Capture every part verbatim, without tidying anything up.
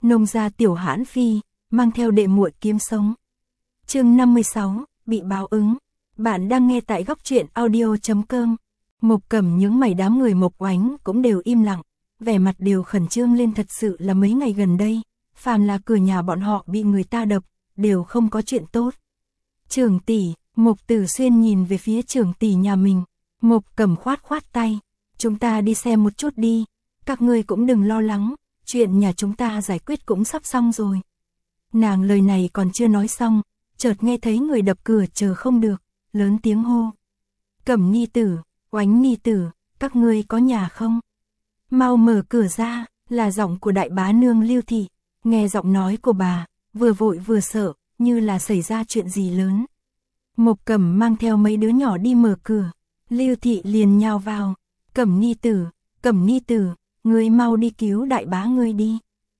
nông gia tiểu hãn phi, mang theo đệ muội kiếm sống. Chương năm mươi sáu, bị báo ứng. Bạn đang nghe tại góc truyện audio chấm com. Mộc Cẩm những mày đám người Mộc Oánh cũng đều im lặng, vẻ mặt đều khẩn trương lên, thật sự là mấy ngày gần đây, phàm là cửa nhà bọn họ bị người ta đập, đều không có chuyện tốt. Trưởng tỷ, Mộc Tử Xuyên nhìn về phía trưởng tỷ nhà mình, Mộc Cẩm khoát khoát tay, chúng ta đi xem một chút đi, các ngươi cũng đừng lo lắng, chuyện nhà chúng ta giải quyết cũng sắp xong rồi. Nàng lời này còn chưa nói xong, chợt nghe thấy người đập cửa chờ không được, lớn tiếng hô. Cẩm nhi tử, Oánh nhi tử, các ngươi có nhà không? Mau mở cửa ra, là giọng của đại bá nương Lưu Thị, nghe giọng nói của bà, vừa vội vừa sợ, như là xảy ra chuyện gì lớn. Mộc Cẩm mang theo mấy đứa nhỏ đi mở cửa, Lưu Thị liền nhào vào, Cẩm nhi tử, Cẩm nhi tử, ngươi mau đi cứu đại bá ngươi đi.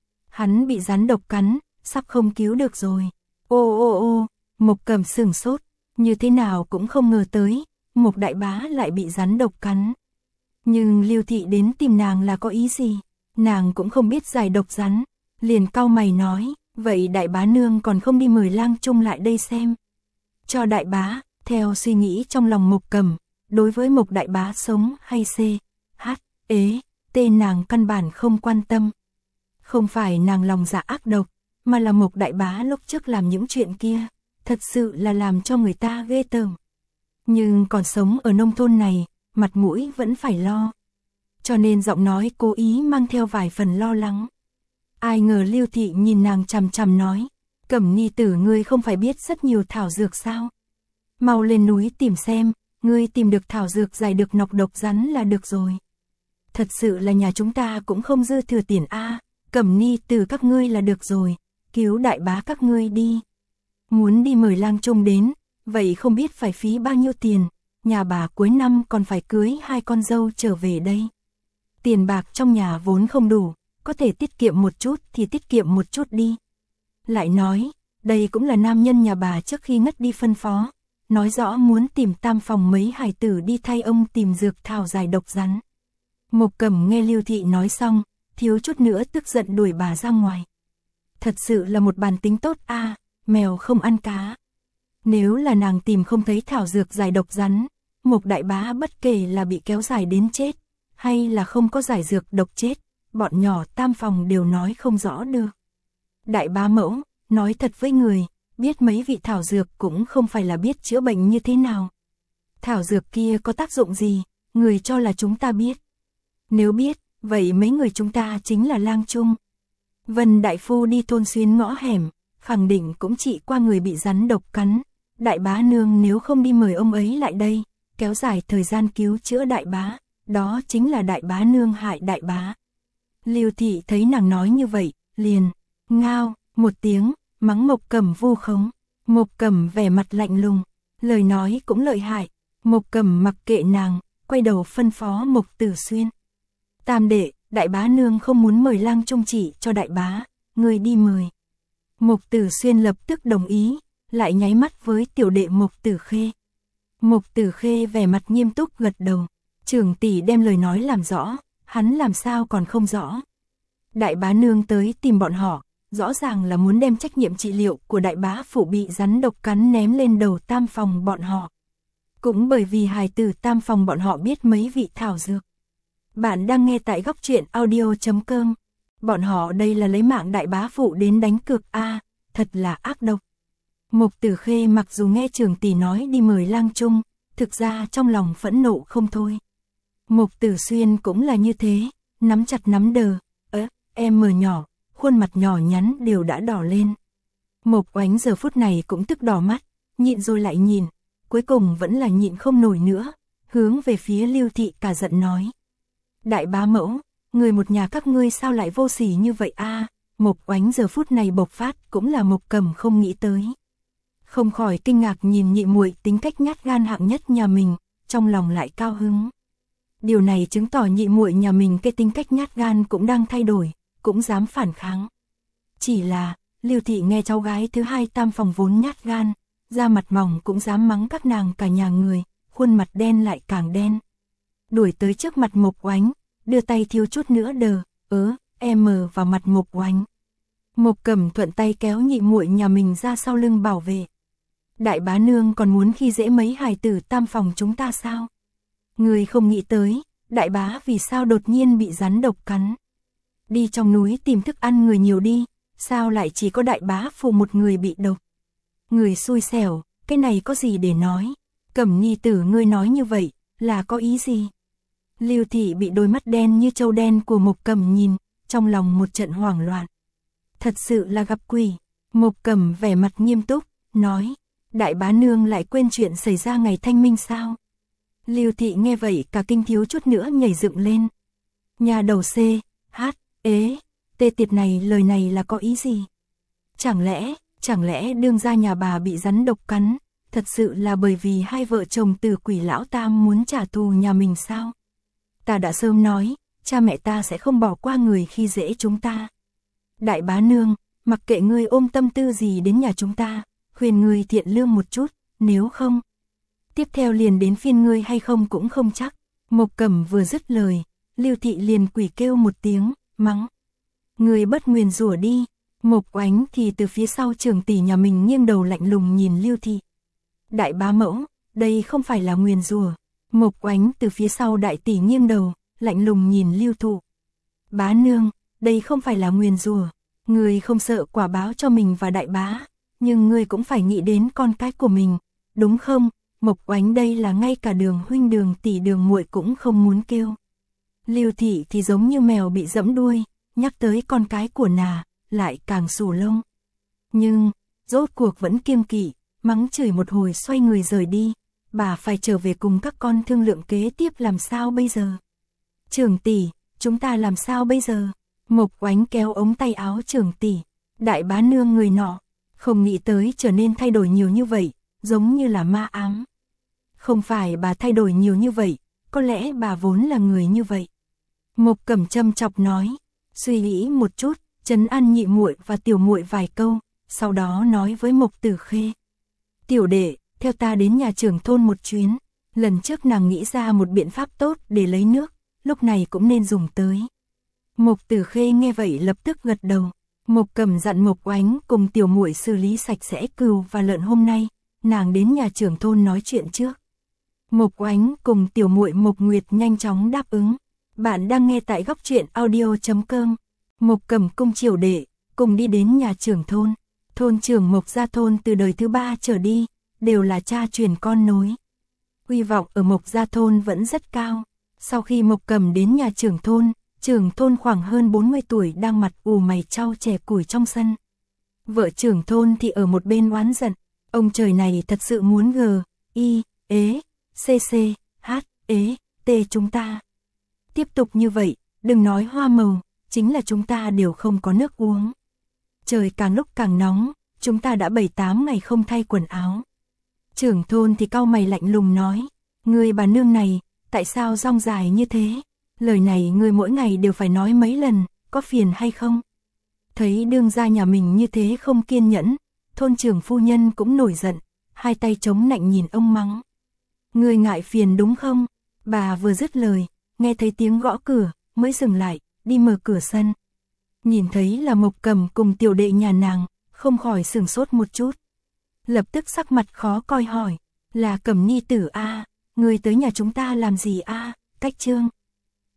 Hắn bị rắn độc cắn, sắp không cứu được rồi. Ô ô ô, Mộc Cẩm sửng sốt, như thế nào cũng không ngờ tới, Mộc đại bá lại bị rắn độc cắn. Nhưng Lưu Thị đến tìm nàng là có ý gì? Nàng cũng không biết giải độc rắn, liền cau mày nói, vậy đại bá nương còn không đi mời Lang Trung lại đây xem. Cho đại bá, theo suy nghĩ trong lòng Mộc Cẩm, đối với Mộc đại bá sống hay c, h, ế, tên nàng căn bản không quan tâm. Không phải nàng lòng dạ ác độc, mà là Mộc đại bá lúc trước làm những chuyện kia, thật sự là làm cho người ta ghê tởm. Nhưng còn sống ở nông thôn này, mặt mũi vẫn phải lo. Cho nên giọng nói cố ý mang theo vài phần lo lắng. Ai ngờ Lưu Thị nhìn nàng chằm chằm nói, Cẩm nhi tử ngươi không phải biết rất nhiều thảo dược sao? Mau lên núi tìm xem, ngươi tìm được thảo dược giải được nọc độc rắn là được rồi. Thật sự là nhà chúng ta cũng không dư thừa tiền a, Cẩm nhi tử các ngươi là được rồi, cứu đại bá các ngươi đi. Muốn đi mời Lang Trung đến, vậy không biết phải phí bao nhiêu tiền, nhà bà cuối năm còn phải cưới hai con dâu trở về đây. Tiền bạc trong nhà vốn không đủ, có thể tiết kiệm một chút thì tiết kiệm một chút đi. Lại nói, đây cũng là nam nhân nhà bà trước khi ngất đi phân phó, nói rõ muốn tìm tam phòng mấy hài tử đi thay ông tìm dược thảo giải độc rắn. Mộc Cẩm nghe Lưu Thị nói xong, thiếu chút nữa tức giận đuổi bà ra ngoài. Thật sự là một bản tính tốt a, à, mèo không ăn cá. Nếu là nàng tìm không thấy thảo dược giải độc rắn, Mộc đại bá bất kể là bị kéo dài đến chết, hay là không có giải dược độc chết, bọn nhỏ tam phòng đều nói không rõ được. Đại bá mẫu, nói thật với người, biết mấy vị thảo dược cũng không phải là biết chữa bệnh như thế nào. Thảo dược kia có tác dụng gì, người cho là chúng ta biết. Nếu biết, vậy mấy người chúng ta chính là Lang Trung. Vân đại phu đi thôn xuyên ngõ hẻm, khẳng định cũng trị qua người bị rắn độc cắn. Đại bá nương nếu không đi mời ông ấy lại đây, kéo dài thời gian cứu chữa đại bá, đó chính là đại bá nương hại đại bá. Lưu Thị thấy nàng nói như vậy, liền ngao một tiếng, mắng Mộc Cẩm vu khống. Mộc Cẩm vẻ mặt lạnh lùng, lời nói cũng lợi hại. Mộc Cẩm mặc kệ nàng, quay đầu phân phó Mộc Tử Xuyên. Tam đệ, đại bá nương không muốn mời Lang Trung chỉ cho đại bá, người đi mời. Mộc Tử Xuyên lập tức đồng ý, lại nháy mắt với tiểu đệ Mộc Tử Khê. Mộc Tử Khê vẻ mặt nghiêm túc gật đầu, trưởng tỷ đem lời nói làm rõ, hắn làm sao còn không rõ. Đại bá nương tới tìm bọn họ, rõ ràng là muốn đem trách nhiệm trị liệu của đại bá phủ bị rắn độc cắn ném lên đầu tam phòng bọn họ. Cũng bởi vì hài tử tam phòng bọn họ biết mấy vị thảo dược. Bạn đang nghe tại góc truyện audio chấm com. Bọn họ đây là lấy mạng đại bá phụ đến đánh cược a, à, thật là ác độc. Mộc Tử Khê mặc dù nghe trưởng tỷ nói đi mời Lang Trung, thực ra trong lòng phẫn nộ không thôi. Mộc Tử Xuyên cũng là như thế, nắm chặt nắm đờ, ớ, em mờ nhỏ, khuôn mặt nhỏ nhắn đều đã đỏ lên. Mộc Oánh giờ phút này cũng tức đỏ mắt, nhịn rồi lại nhìn, cuối cùng vẫn là nhịn không nổi nữa, hướng về phía Lưu Thị cả giận nói. Đại bá mẫu, người một nhà các ngươi sao lại vô sỉ như vậy a? À, Mộc Oánh giờ phút này bộc phát cũng là Mộc Cẩm không nghĩ tới. Không khỏi kinh ngạc nhìn nhị muội tính cách nhát gan hạng nhất nhà mình, trong lòng lại cao hứng. Điều này chứng tỏ nhị muội nhà mình cái tính cách nhát gan cũng đang thay đổi, cũng dám phản kháng. Chỉ là, Lưu Thị nghe cháu gái thứ hai tam phòng vốn nhát gan, da mặt mỏng cũng dám mắng các nàng cả nhà người, khuôn mặt đen lại càng đen. Đuổi tới trước mặt Mộc Oánh, đưa tay thiếu chút nữa đờ, ớ, em mờ vào mặt Mộc Oánh. Mộc Cẩm thuận tay kéo nhị muội nhà mình ra sau lưng bảo vệ. Đại bá nương còn muốn khi dễ mấy hài tử tam phòng chúng ta sao? Người không nghĩ tới, đại bá vì sao đột nhiên bị rắn độc cắn. Đi trong núi tìm thức ăn người nhiều đi, sao lại chỉ có đại bá phụ một người bị độc. Người xui xẻo, cái này có gì để nói. Cẩm nhi tử ngươi nói như vậy, là có ý gì? Lưu Thị bị đôi mắt đen như trâu đen của Mộc Cẩm nhìn, trong lòng một trận hoảng loạn. Thật sự là gặp quỷ. Mộc Cẩm vẻ mặt nghiêm túc, nói, đại bá nương lại quên chuyện xảy ra ngày thanh minh sao? Lưu Thị nghe vậy cả kinh thiếu chút nữa nhảy dựng lên. Nhà đầu C, H, ế, tê tiệt này lời này là có ý gì? Chẳng lẽ, chẳng lẽ đương gia nhà bà bị rắn độc cắn, thật sự là bởi vì hai vợ chồng Từ Quỷ lão tam muốn trả thù nhà mình sao? Ta đã sớm nói, cha mẹ ta sẽ không bỏ qua người khi dễ chúng ta. Đại bá nương, mặc kệ ngươi ôm tâm tư gì đến nhà chúng ta, khuyên ngươi thiện lương một chút, nếu không, tiếp theo liền đến phiên ngươi hay không cũng không chắc. Mộc Cẩm vừa dứt lời, Lưu Thị liền quỷ kêu một tiếng, mắng. Ngươi bất nguyền rủa đi. Mộc Oánh thì từ phía sau Trường tỷ nhà mình nghiêng đầu lạnh lùng nhìn Lưu Thị. Đại bá mẫu, đây không phải là nguyền rủa. Mộc Oánh từ phía sau đại tỷ nghiêng đầu, lạnh lùng nhìn Lưu Thụ. Bá nương, đây không phải là nguyền rủa. Ngươi không sợ quả báo cho mình và đại bá, nhưng ngươi cũng phải nghĩ đến con cái của mình, đúng không? Mộc Oánh đây là ngay cả Đường huynh Đường tỷ Đường muội cũng không muốn kêu. Lưu Thị thì giống như mèo bị giẫm đuôi, nhắc tới con cái của nà, lại càng xù lông. Nhưng, rốt cuộc vẫn kiêng kỵ, mắng chửi một hồi xoay người rời đi. Bà phải trở về cùng các con thương lượng kế tiếp làm sao bây giờ. Trường tỷ, chúng ta làm sao bây giờ? Mộc Oánh kéo ống tay áo Trường tỷ. Đại bá nương người nọ, không nghĩ tới trở nên thay đổi nhiều như vậy, giống như là ma ám. Không phải bà thay đổi nhiều như vậy, có lẽ bà vốn là người như vậy. Mộc Cẩm châm chọc nói, suy nghĩ một chút, trấn an nhị muội và tiểu muội vài câu, sau đó nói với Mộc Tử Khê. Tiểu đệ, theo ta đến nhà trưởng thôn một chuyến, lần trước nàng nghĩ ra một biện pháp tốt để lấy nước, lúc này cũng nên dùng tới. Mộc Tử Khê nghe vậy lập tức gật đầu. Mộc Cẩm dặn Mộc Oánh cùng tiểu muội xử lý sạch sẽ cừu và lợn hôm nay, nàng đến nhà trưởng thôn nói chuyện trước. Mộc Oánh cùng tiểu muội Mộc Nguyệt nhanh chóng đáp ứng. Bạn đang nghe tại góc truyện audio chấm com. Mộc Cẩm cung triều đệ, cùng đi đến nhà trưởng thôn. Thôn trưởng Mộc gia thôn từ đời thứ ba trở đi, đều là cha truyền con nối. Uy vọng ở Mộc gia thôn vẫn rất cao. Sau khi Mộc Cẩm đến nhà trưởng thôn, trưởng thôn khoảng hơn bốn mươi tuổi đang mặt ù mày trao chẻ củi trong sân. Vợ trưởng thôn thì ở một bên oán giận, ông trời này thật sự muốn g, i, ế, cc, h, ế, t chúng ta. Tiếp tục như vậy, đừng nói hoa màu, chính là chúng ta đều không có nước uống. Trời càng lúc càng nóng, chúng ta đã bảy tám ngày không thay quần áo. Trưởng thôn thì cau mày lạnh lùng nói, người bà nương này, tại sao rong dài như thế? Lời này người mỗi ngày đều phải nói mấy lần, có phiền hay không? Thấy đương gia nhà mình như thế không kiên nhẫn, thôn trưởng phu nhân cũng nổi giận, hai tay chống nạnh nhìn ông mắng. Người ngại phiền đúng không? Bà vừa dứt lời, nghe thấy tiếng gõ cửa, mới dừng lại, đi mở cửa sân. Nhìn thấy là Mộc Cẩm cùng tiểu đệ nhà nàng, không khỏi sửng sốt một chút. Lập tức sắc mặt khó coi hỏi, là Cẩm nhi tử a, người tới nhà chúng ta làm gì a? Cách Trương.